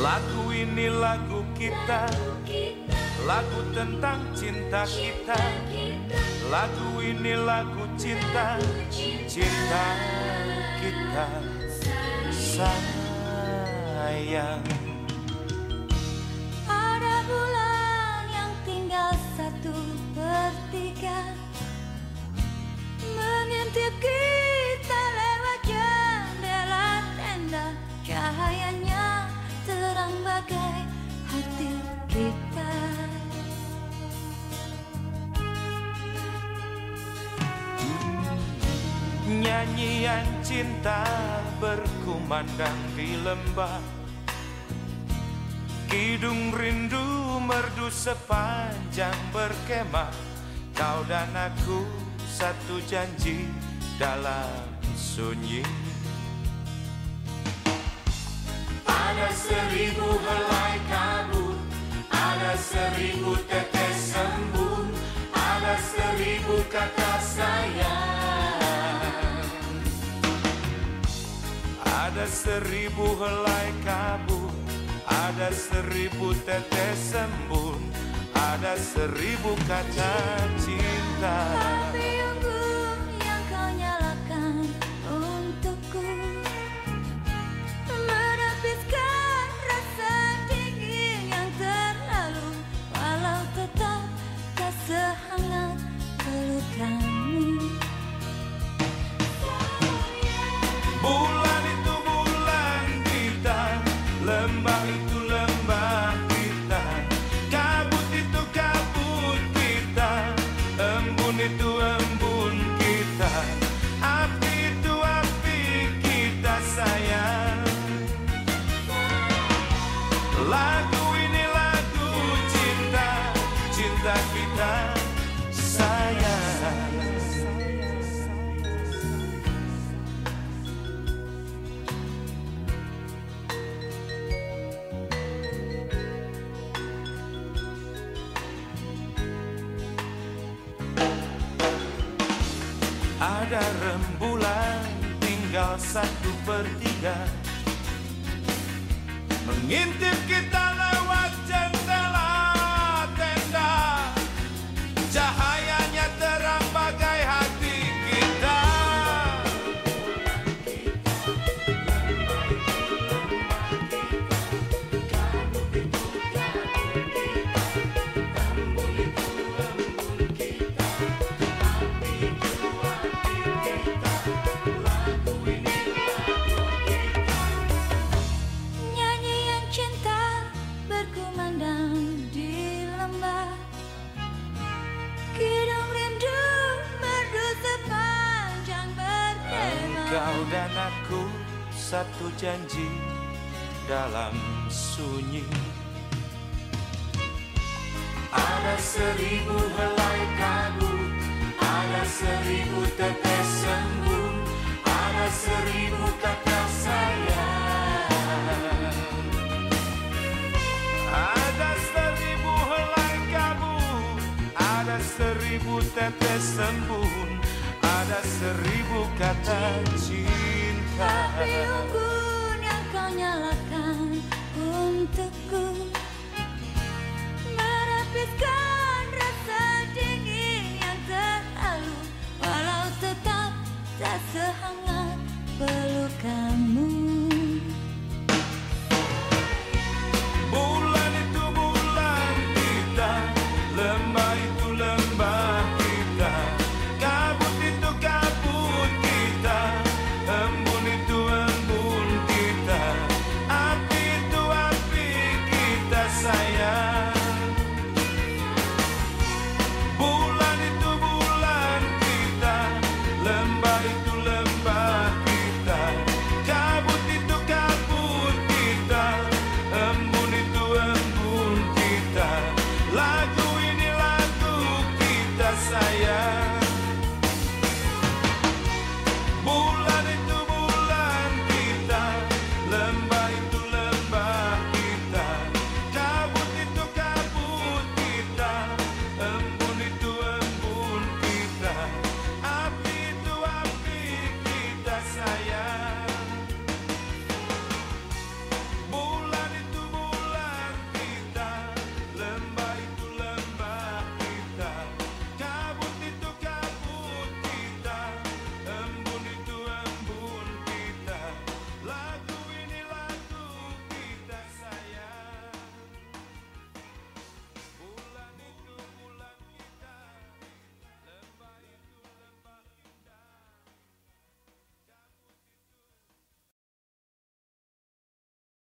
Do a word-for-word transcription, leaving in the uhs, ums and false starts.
Lagu ini lagu kita, lagu tentang cinta kita. Lagu ini lagu cinta, cinta kita sayang. Ada bulan yang tinggal satu per tiga, mengintip kita lewat jendela tenda. Cahayanya terang bagai hati kita. Nyanyian cinta berkumandang di lembah, kidung rindu merdu sepanjang berkemah. Kau dan aku satu janji dalam sunyi. Ada seribu helai kabut, ada seribu tetes embun, ada seribu kata sayang. Ada seribu helai kabut, ada seribu tetes embun, ada seribu kata cinta. Api unggun yang kau nyalakan untukku, menepiskan rasa dingin yang terlalu, walau tetap tak sehangat pelukanmu. Bulan itu bulan kita, lembah itu lembah kita, kabut itu kabut kita, embun itu embun kita, api itu api kita sayang. Lagu ini lagu cinta, cinta kita sayang. Ada rembulan tinggal satu per tiga, mengintip kita lewat jendela tenda. Cahayanya terang bagai hati kita. Nyanyian cinta berkumandang di lembah, kidung rindu merdu sepanjang berkemah. Engkau dan aku satu janji dalam sunyi. Ada seribu helai kabut, ada seribu tetes embun, ada seribu kata sayang. Ada seribu helai kabut, ada seribu tetes embun, ada seribu kata cinta. Api unggun